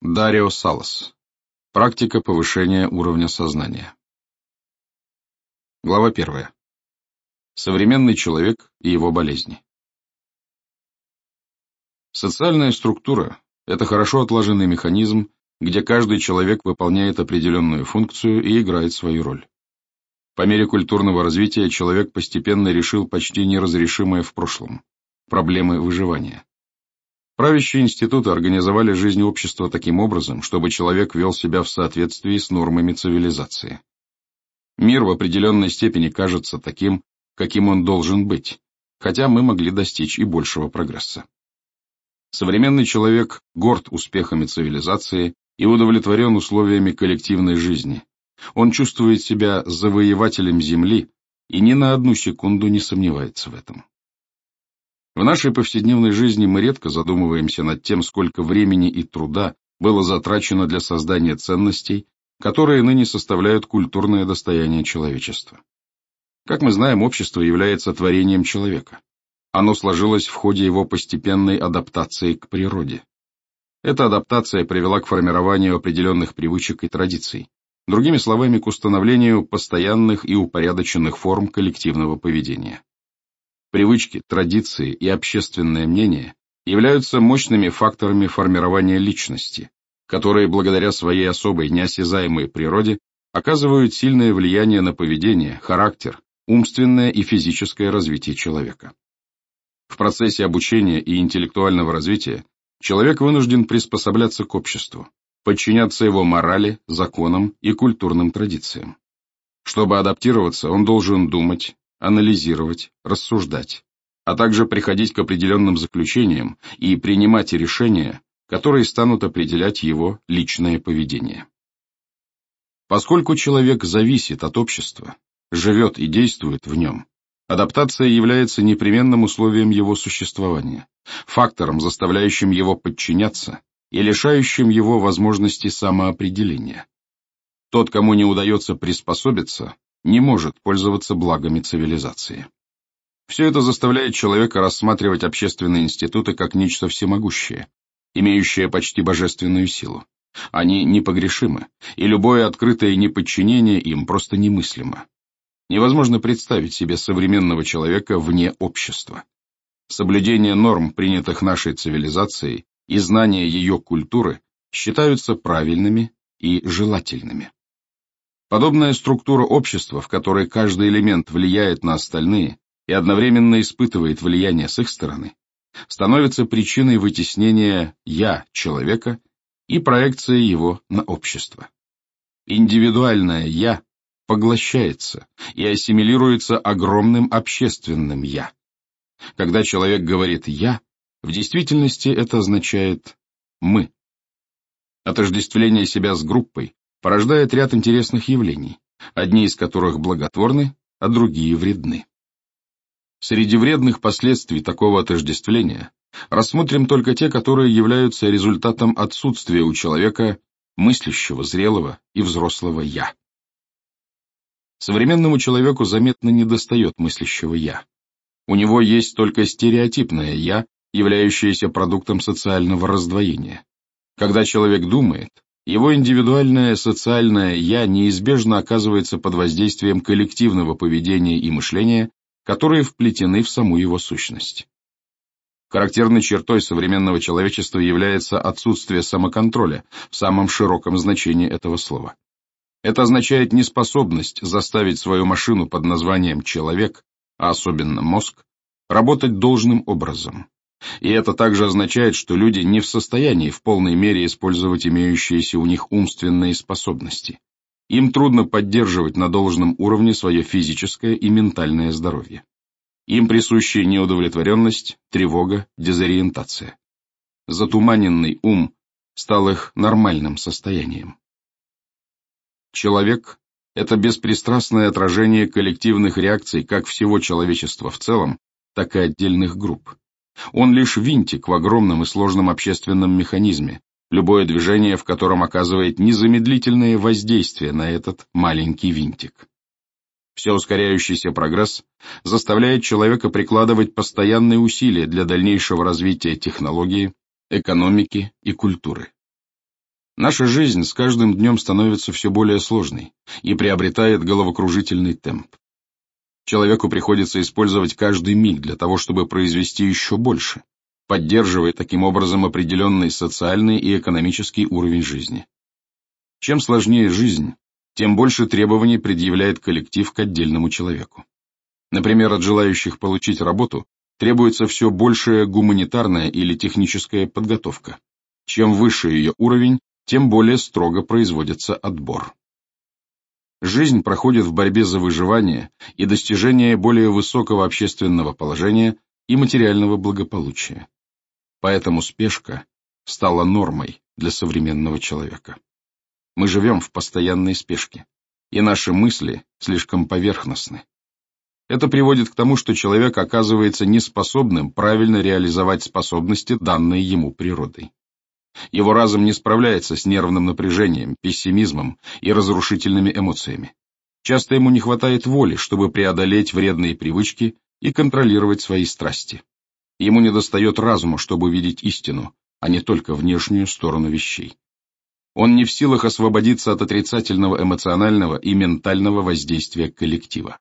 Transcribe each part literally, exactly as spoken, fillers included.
Дарио Салас. Практика повышения уровня сознания. Глава первая. Современный человек и его болезни. Социальная структура – это хорошо отлаженный механизм, где каждый человек выполняет определенную функцию и играет свою роль. По мере культурного развития человек постепенно решил почти неразрешимое в прошлом – проблемы выживания. Правящие институты организовали жизнь общества таким образом, чтобы человек вел себя в соответствии с нормами цивилизации. Мир в определенной степени кажется таким, каким он должен быть, хотя мы могли достичь и большего прогресса. Современный человек горд успехами цивилизации и удовлетворен условиями коллективной жизни. Он чувствует себя завоевателем Земли и ни на одну секунду не сомневается в этом. В нашей повседневной жизни мы редко задумываемся над тем, сколько времени и труда было затрачено для создания ценностей, которые ныне составляют культурное достояние человечества. Как мы знаем, общество является творением человека. Оно сложилось в ходе его постепенной адаптации к природе. Эта адаптация привела к формированию определенных привычек и традиций, другими словами, к установлению постоянных и упорядоченных форм коллективного поведения. Привычки, традиции и общественное мнение являются мощными факторами формирования личности, которые благодаря своей особой неосязаемой природе оказывают сильное влияние на поведение, характер, умственное и физическое развитие человека. В процессе обучения и интеллектуального развития человек вынужден приспосабляться к обществу, подчиняться его морали, законам и культурным традициям. Чтобы адаптироваться, он должен думать, анализировать, рассуждать, а также приходить к определенным заключениям и принимать решения, которые станут определять его личное поведение. Поскольку человек зависит от общества, живет и действует в нем, адаптация является непременным условием его существования, фактором, заставляющим его подчиняться и лишающим его возможности самоопределения. Тот, кому не удается приспособиться, не может пользоваться благами цивилизации. Все это заставляет человека рассматривать общественные институты как нечто всемогущее, имеющее почти божественную силу. Они непогрешимы, и любое открытое неподчинение им просто немыслимо. Невозможно представить себе современного человека вне общества. Соблюдение норм, принятых нашей цивилизацией, и знание ее культуры считаются правильными и желательными. Подобная структура общества, в которой каждый элемент влияет на остальные и одновременно испытывает влияние с их стороны, становится причиной вытеснения «я» человека и проекции его на общество. Индивидуальное «я» поглощается и ассимилируется огромным общественным «я». Когда человек говорит «я», в действительности это означает «мы». Отождествление себя с группой порождает ряд интересных явлений, одни из которых благотворны, а другие вредны. Среди вредных последствий такого отождествления рассмотрим только те, которые являются результатом отсутствия у человека мыслящего, зрелого и взрослого «я». Современному человеку заметно недостает мыслящего «я». У него есть только стереотипное «я», являющееся продуктом социального раздвоения. Когда человек думает, его индивидуальное социальное «я» неизбежно оказывается под воздействием коллективного поведения и мышления, которые вплетены в саму его сущность. Характерной чертой современного человечества является отсутствие самоконтроля в самом широком значении этого слова. Это означает неспособность заставить свою машину под названием «человек», а особенно мозг, работать должным образом. И это также означает, что люди не в состоянии в полной мере использовать имеющиеся у них умственные способности. Им трудно поддерживать на должном уровне свое физическое и ментальное здоровье. Им присущи неудовлетворенность, тревога, дезориентация. Затуманенный ум стал их нормальным состоянием. Человек — это беспристрастное отражение коллективных реакций как всего человечества в целом, так и отдельных групп. Он лишь винтик в огромном и сложном общественном механизме, любое движение в котором оказывает незамедлительное воздействие на этот маленький винтик. Все ускоряющийся прогресс заставляет человека прикладывать постоянные усилия для дальнейшего развития технологии, экономики и культуры. Наша жизнь с каждым днем становится все более сложной и приобретает головокружительный темп. Человеку приходится использовать каждый миг для того, чтобы произвести еще больше, поддерживая таким образом определенный социальный и экономический уровень жизни. Чем сложнее жизнь, тем больше требований предъявляет коллектив к отдельному человеку. Например, от желающих получить работу требуется все большая гуманитарная или техническая подготовка. Чем выше ее уровень, тем более строго производится отбор. Жизнь проходит в борьбе за выживание и достижение более высокого общественного положения и материального благополучия. Поэтому спешка стала нормой для современного человека. Мы живем в постоянной спешке, и наши мысли слишком поверхностны. Это приводит к тому, что человек оказывается неспособным правильно реализовать способности, данные ему природой. Его разум не справляется с нервным напряжением, пессимизмом и разрушительными эмоциями. Часто ему не хватает воли, чтобы преодолеть вредные привычки и контролировать свои страсти. Ему недостает разума, чтобы видеть истину, а не только внешнюю сторону вещей. Он не в силах освободиться от отрицательного эмоционального и ментального воздействия коллектива.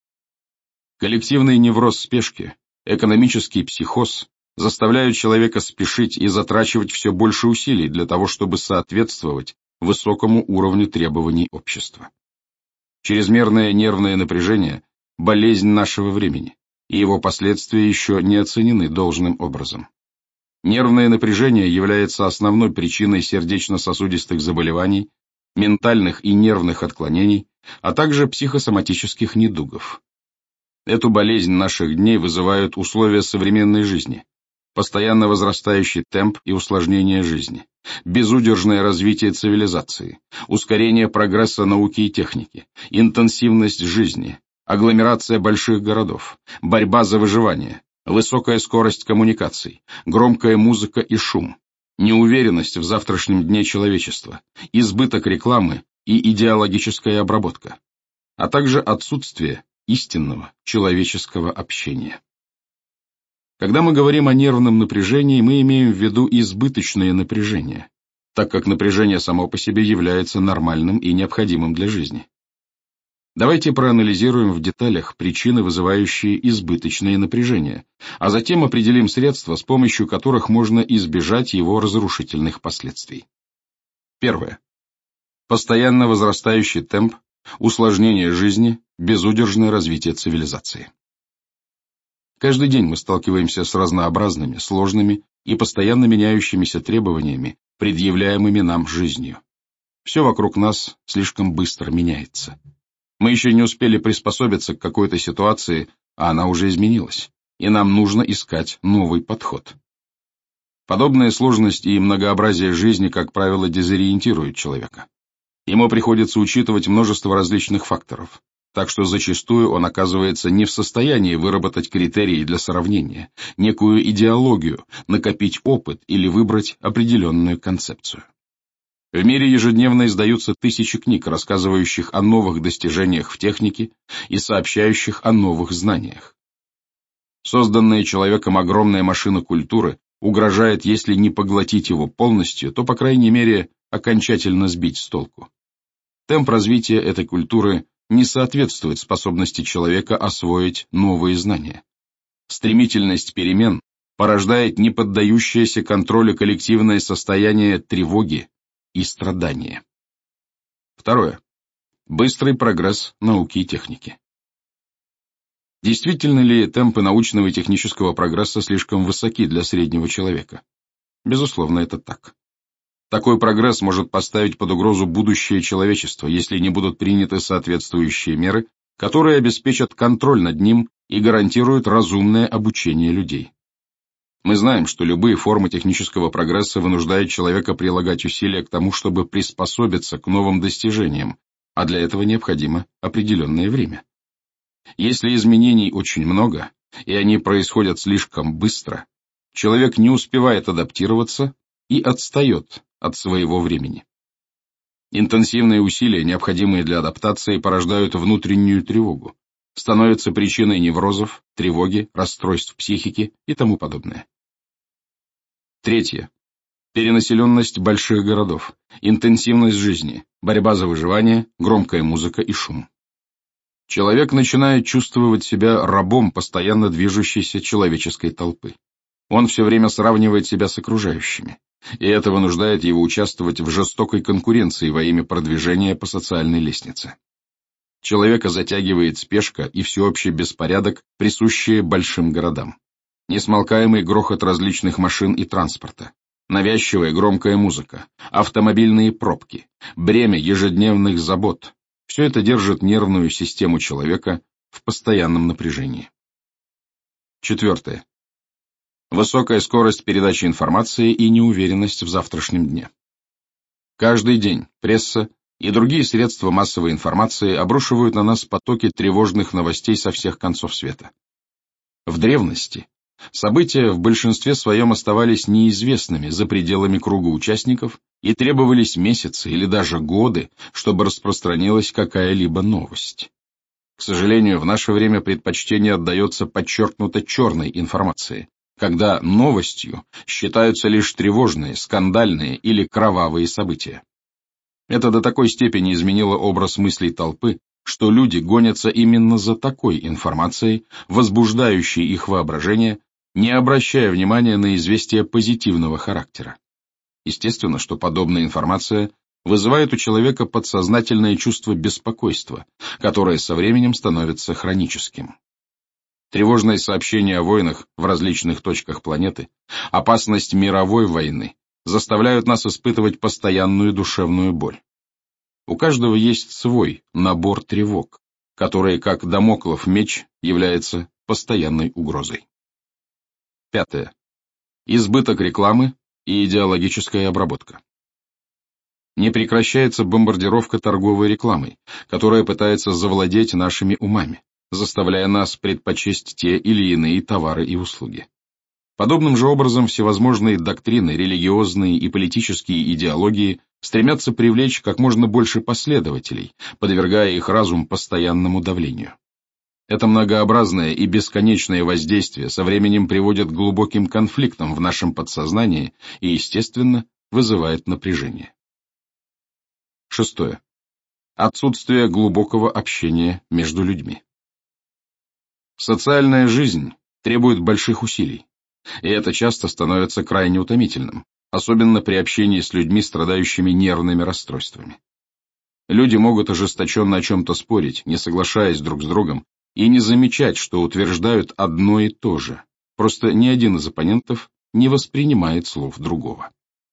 Коллективный невроз спешки, экономический психоз заставляют человека спешить и затрачивать все больше усилий для того, чтобы соответствовать высокому уровню требований общества. Чрезмерное нервное напряжение – болезнь нашего времени, и его последствия еще не оценены должным образом. Нервное напряжение является основной причиной сердечно-сосудистых заболеваний, ментальных и нервных отклонений, а также психосоматических недугов. Эту болезнь наших дней вызывают условия современной жизни, постоянно возрастающий темп и усложнение жизни, безудержное развитие цивилизации, ускорение прогресса науки и техники, интенсивность жизни, агломерация больших городов, борьба за выживание, высокая скорость коммуникаций, громкая музыка и шум, неуверенность в завтрашнем дне человечества, избыток рекламы и идеологическая обработка, а также отсутствие истинного человеческого общения. Когда мы говорим о нервном напряжении, мы имеем в виду избыточное напряжение, так как напряжение само по себе является нормальным и необходимым для жизни. Давайте проанализируем в деталях причины, вызывающие избыточное напряжение, а затем определим средства, с помощью которых можно избежать его разрушительных последствий. Первое. Постоянно возрастающий темп, усложнение жизни, безудержное развитие цивилизации. Каждый день мы сталкиваемся с разнообразными, сложными и постоянно меняющимися требованиями, предъявляемыми нам жизнью. Все вокруг нас слишком быстро меняется. Мы еще не успели приспособиться к какой-то ситуации, а она уже изменилась, и нам нужно искать новый подход. Подобная сложность и многообразие жизни, как правило, дезориентируют человека. Ему приходится учитывать множество различных факторов, так что зачастую он оказывается не в состоянии выработать критерии для сравнения, некую идеологию, накопить опыт или выбрать определенную концепцию. В мире ежедневно издаются тысячи книг, рассказывающих о новых достижениях в технике и сообщающих о новых знаниях. Созданная человеком огромная машина культуры угрожает, если не поглотить его полностью, то, по крайней мере, окончательно сбить с толку. Темп развития этой культуры не соответствует способности человека освоить новые знания. Стремительность перемен порождает неподдающееся контролю коллективное состояние тревоги и страдания. Второе. Быстрый прогресс науки и техники. Действительно ли темпы научного и технического прогресса слишком высоки для среднего человека? Безусловно, это так. Такой прогресс может поставить под угрозу будущее человечества, если не будут приняты соответствующие меры, которые обеспечат контроль над ним и гарантируют разумное обучение людей. Мы знаем, что любые формы технического прогресса вынуждают человека прилагать усилия к тому, чтобы приспособиться к новым достижениям, а для этого необходимо определенное время. Если изменений очень много, и они происходят слишком быстро, человек не успевает адаптироваться и отстает от своего времени. Интенсивные усилия, необходимые для адаптации, порождают внутреннюю тревогу, становятся причиной неврозов, тревоги, расстройств психики и тому подобное. Третье. перенаселенность больших городов, интенсивность жизни, борьба за выживание, громкая музыка и шум. Человек начинает чувствовать себя рабом постоянно движущейся человеческой толпы. Он все время сравнивает себя с окружающими, и это вынуждает его участвовать в жестокой конкуренции во имя продвижения по социальной лестнице. Человека затягивает спешка и всеобщий беспорядок, присущие большим городам. Несмолкаемый грохот различных машин и транспорта, навязчивая громкая музыка, автомобильные пробки, бремя ежедневных забот — все это держит нервную систему человека в постоянном напряжении. Четвертое. Высокая скорость передачи информации и неуверенность в завтрашнем дне. Каждый день пресса и другие средства массовой информации обрушивают на нас потоки тревожных новостей со всех концов света. В древности события в большинстве своем оставались неизвестными за пределами круга участников и требовались месяцы или даже годы, чтобы распространилась какая-либо новость. К сожалению, в наше время предпочтение отдается подчеркнуто черной информации, когда новостью считаются лишь тревожные, скандальные или кровавые события. Это до такой степени изменило образ мыслей толпы, что люди гонятся именно за такой информацией, возбуждающей их воображение, не обращая внимания на известия позитивного характера. Естественно, что подобная информация вызывает у человека подсознательное чувство беспокойства, которое со временем становится хроническим. Тревожные сообщения о войнах в различных точках планеты, опасность мировой войны заставляют нас испытывать постоянную душевную боль. У каждого есть свой набор тревог, который, как дамоклов меч, является постоянной угрозой. Пятое. Избыток рекламы и идеологическая обработка. Не прекращается бомбардировка торговой рекламой, которая пытается завладеть нашими умами, заставляя нас предпочесть те или иные товары и услуги. Подобным же образом всевозможные доктрины, религиозные и политические идеологии стремятся привлечь как можно больше последователей, подвергая их разум постоянному давлению. Это многообразное и бесконечное воздействие со временем приводит к глубоким конфликтам в нашем подсознании и, естественно, вызывает напряжение. Шестое. Отсутствие глубокого общения между людьми. Социальная жизнь требует больших усилий, и это часто становится крайне утомительным, особенно при общении с людьми, страдающими нервными расстройствами. Люди могут ожесточенно о чем-то спорить, не соглашаясь друг с другом, и не замечать, что утверждают одно и то же, просто ни один из оппонентов не воспринимает слов другого.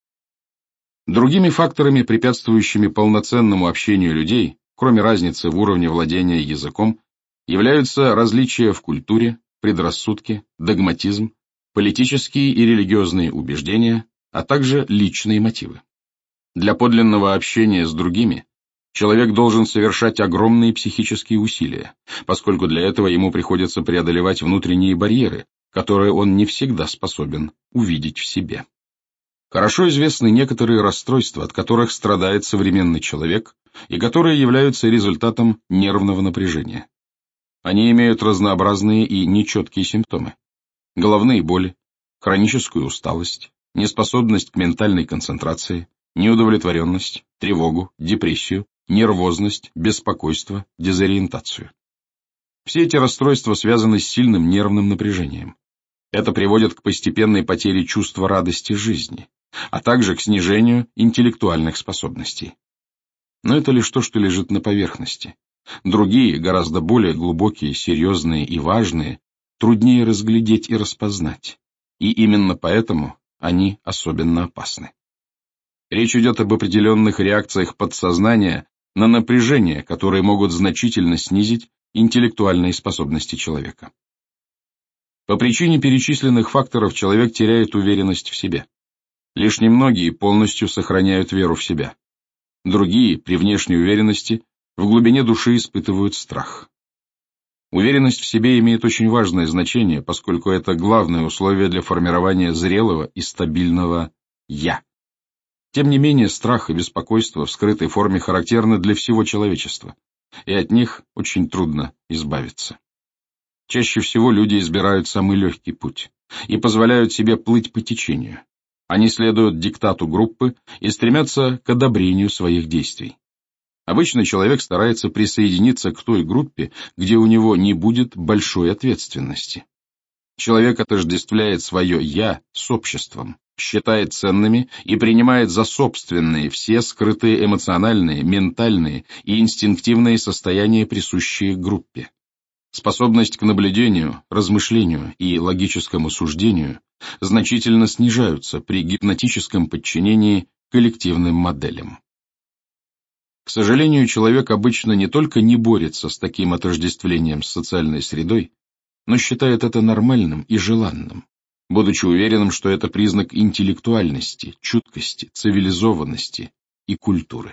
Другими факторами, препятствующими полноценному общению людей, кроме разницы в уровне владения языком, являются различия в культуре, предрассудки, догматизм, политические и религиозные убеждения, а также личные мотивы. Для подлинного общения с другими человек должен совершать огромные психические усилия, поскольку для этого ему приходится преодолевать внутренние барьеры, которые он не всегда способен увидеть в себе. Хорошо известны некоторые расстройства, от которых страдает современный человек, и которые являются результатом нервного напряжения. Они имеют разнообразные и нечеткие симптомы: головные боли, хроническую усталость, неспособность к ментальной концентрации, неудовлетворенность, тревогу, депрессию, нервозность, беспокойство, дезориентацию. Все эти расстройства связаны с сильным нервным напряжением. Это приводит к постепенной потере чувства радости жизни, а также к снижению интеллектуальных способностей. Но это лишь то, что лежит на поверхности. Другие, гораздо более глубокие, серьезные и важные, труднее разглядеть и распознать, и именно поэтому они особенно опасны. Речь идет об определенных реакциях подсознания на напряжение, которые могут значительно снизить интеллектуальные способности человека. По причине перечисленных факторов человек теряет уверенность в себе. Лишь немногие полностью сохраняют веру в себя. Другие, при внешней уверенности, в глубине души испытывают страх. Уверенность в себе имеет очень важное значение, поскольку это главное условие для формирования зрелого и стабильного «я». Тем не менее, страх и беспокойство в скрытой форме характерны для всего человечества, и от них очень трудно избавиться. Чаще всего люди избирают самый легкий путь и позволяют себе плыть по течению. Они следуют диктату группы и стремятся к одобрению своих действий. Обычно человек старается присоединиться к той группе, где у него не будет большой ответственности. Человек отождествляет свое «я» с обществом, считает ценными и принимает за собственные все скрытые эмоциональные, ментальные и инстинктивные состояния, присущие группе. Способность к наблюдению, размышлению и логическому суждению значительно снижаются при гипнотическом подчинении коллективным моделям. К сожалению, человек обычно не только не борется с таким отождествлением с социальной средой, но считает это нормальным и желанным, будучи уверенным, что это признак интеллектуальности, чуткости, цивилизованности и культуры.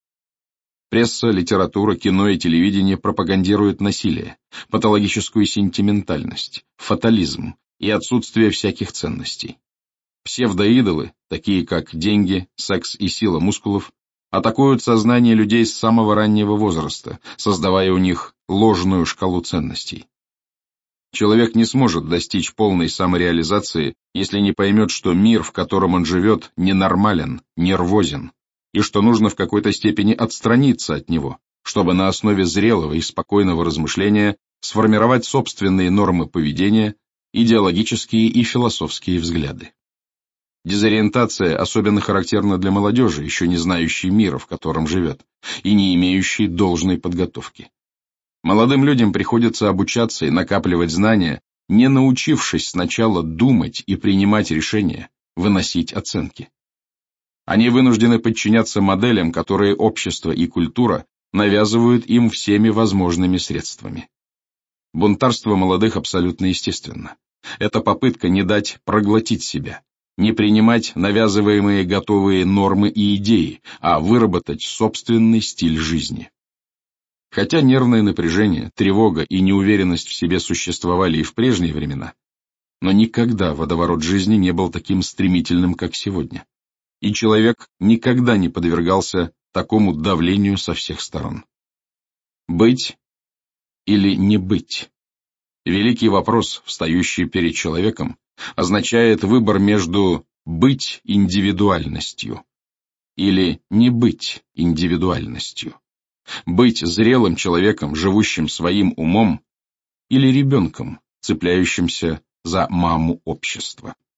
Пресса, литература, кино и телевидение пропагандируют насилие, патологическую сентиментальность, фатализм и отсутствие всяких ценностей. Псевдоидолы, такие как деньги, секс и сила мускулов, атакуют сознание людей с самого раннего возраста, создавая у них ложную шкалу ценностей. Человек не сможет достичь полной самореализации, если не поймет, что мир, в котором он живет, ненормален, нервозен, и что нужно в какой-то степени отстраниться от него, чтобы на основе зрелого и спокойного размышления сформировать собственные нормы поведения, идеологические и философские взгляды. Дезориентация особенно характерна для молодежи, еще не знающей мира, в котором живет, и не имеющей должной подготовки. Молодым людям приходится обучаться и накапливать знания, не научившись сначала думать и принимать решения, выносить оценки. Они вынуждены подчиняться моделям, которые общество и культура навязывают им всеми возможными средствами. Бунтарство молодых абсолютно естественно. Это попытка не дать проглотить себя, не принимать навязываемые готовые нормы и идеи, а выработать собственный стиль жизни. Хотя нервное напряжение, тревога и неуверенность в себе существовали и в прежние времена, но никогда водоворот жизни не был таким стремительным, как сегодня, и человек никогда не подвергался такому давлению со всех сторон. Быть или не быть? Великий вопрос, встающий перед человеком, означает выбор между быть индивидуальностью или не быть индивидуальностью, быть зрелым человеком, живущим своим умом, или ребенком, цепляющимся за маму общества.